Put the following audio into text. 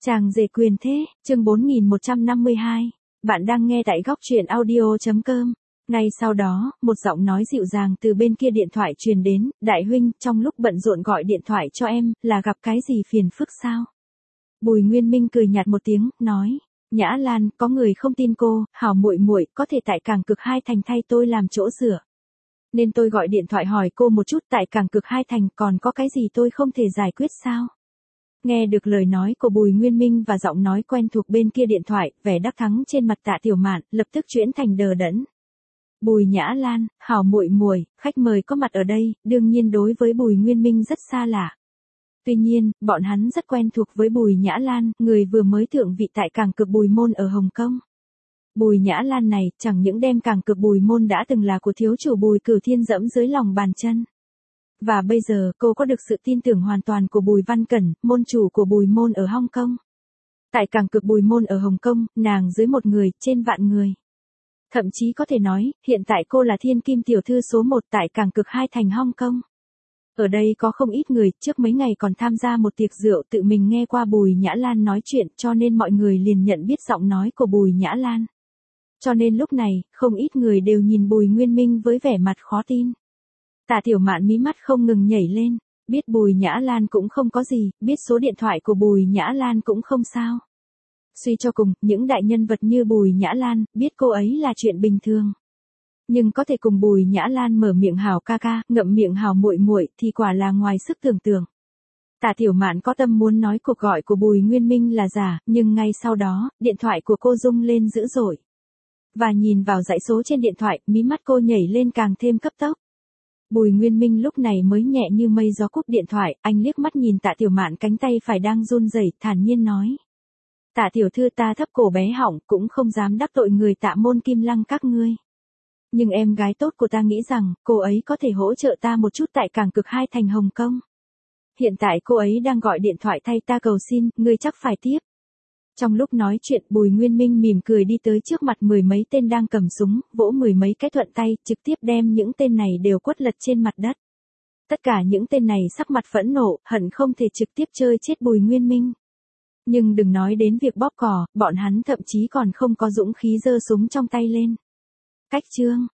Chàng rể quyền thế, chương 4152. Bạn đang nghe tại góc truyện audio.com. Ngay sau đó, một giọng nói dịu dàng từ bên kia điện thoại truyền đến, đại huynh, trong lúc bận rộn gọi điện thoại cho em, là gặp cái gì phiền phức sao? Bùi Nguyên Minh cười nhạt một tiếng, nói, Nhã Lan, có người không tin cô, hảo muội muội, có thể tại Cảng Cực Hai Thành thay tôi làm chỗ dựa. Nên tôi gọi điện thoại hỏi cô một chút, tại Cảng Cực Hai Thành còn có cái gì tôi không thể giải quyết sao? Nghe được lời nói của Bùi Nguyên Minh và giọng nói quen thuộc bên kia điện thoại, vẻ đắc thắng trên mặt Tạ Tiểu Mạn lập tức chuyển thành đờ đẫn. Bùi Nhã Lan, hảo muội muội, khách mời có mặt ở đây, đương nhiên đối với Bùi Nguyên Minh rất xa lạ. Tuy nhiên, bọn hắn rất quen thuộc với Bùi Nhã Lan, người vừa mới thượng vị tại Cảng Cực Bùi Môn ở Hồng Kông. Bùi Nhã Lan này, chẳng những đem Cảng Cực Bùi Môn đã từng là của thiếu chủ Bùi Cửu Thiên dẫm dưới lòng bàn chân. Và bây giờ cô có được sự tin tưởng hoàn toàn của Bùi Văn Cẩn, môn chủ của Bùi Môn ở Hong Kong. Tại Cảng Cực Bùi Môn ở Hồng Kông, nàng dưới một người, trên vạn người. Thậm chí có thể nói, hiện tại cô là thiên kim tiểu thư số 1 tại Cảng Cực Hai Thành Hong Kong. Ở đây có không ít người, trước mấy ngày còn tham gia một tiệc rượu tự mình nghe qua Bùi Nhã Lan nói chuyện, cho nên mọi người liền nhận biết giọng nói của Bùi Nhã Lan. Cho nên lúc này, không ít người đều nhìn Bùi Nguyên Minh với vẻ mặt khó tin. Tạ Tiểu Mạn mí mắt không ngừng nhảy lên, biết Bùi Nhã Lan cũng không có gì, biết số điện thoại của Bùi Nhã Lan cũng không sao. Suy cho cùng, những đại nhân vật như Bùi Nhã Lan, biết cô ấy là chuyện bình thường. Nhưng có thể cùng Bùi Nhã Lan mở miệng hào ca ca, ngậm miệng hào muội muội thì quả là ngoài sức tưởng tượng. Tạ Tiểu Mạn có tâm muốn nói cuộc gọi của Bùi Nguyên Minh là giả, nhưng ngay sau đó, điện thoại của cô rung lên dữ dội. Và nhìn vào dãy số trên điện thoại, mí mắt cô nhảy lên càng thêm cấp tốc. Bùi Nguyên Minh lúc này mới nhẹ như mây gió cúp điện thoại, anh liếc mắt nhìn Tạ Tiểu Mạn cánh tay phải đang run rẩy, thản nhiên nói. Tạ tiểu thư, ta thấp cổ bé họng, cũng không dám đắc tội người Tạ môn Kim Lăng các ngươi. Nhưng em gái tốt của ta nghĩ rằng, cô ấy có thể hỗ trợ ta một chút tại Cảng Cực Hai Thành Hồng Kông. Hiện tại cô ấy đang gọi điện thoại thay ta cầu xin, ngươi chắc phải tiếp. Trong lúc nói chuyện, Bùi Nguyên Minh mỉm cười đi tới trước mặt mười mấy tên đang cầm súng, vỗ mười mấy cái thuận tay, trực tiếp đem những tên này đều quất lật trên mặt đất. Tất cả những tên này sắc mặt phẫn nộ, hận không thể trực tiếp chơi chết Bùi Nguyên Minh. Nhưng đừng nói đến việc bóp cò, bọn hắn thậm chí còn không có dũng khí giơ súng trong tay lên. Cách chương,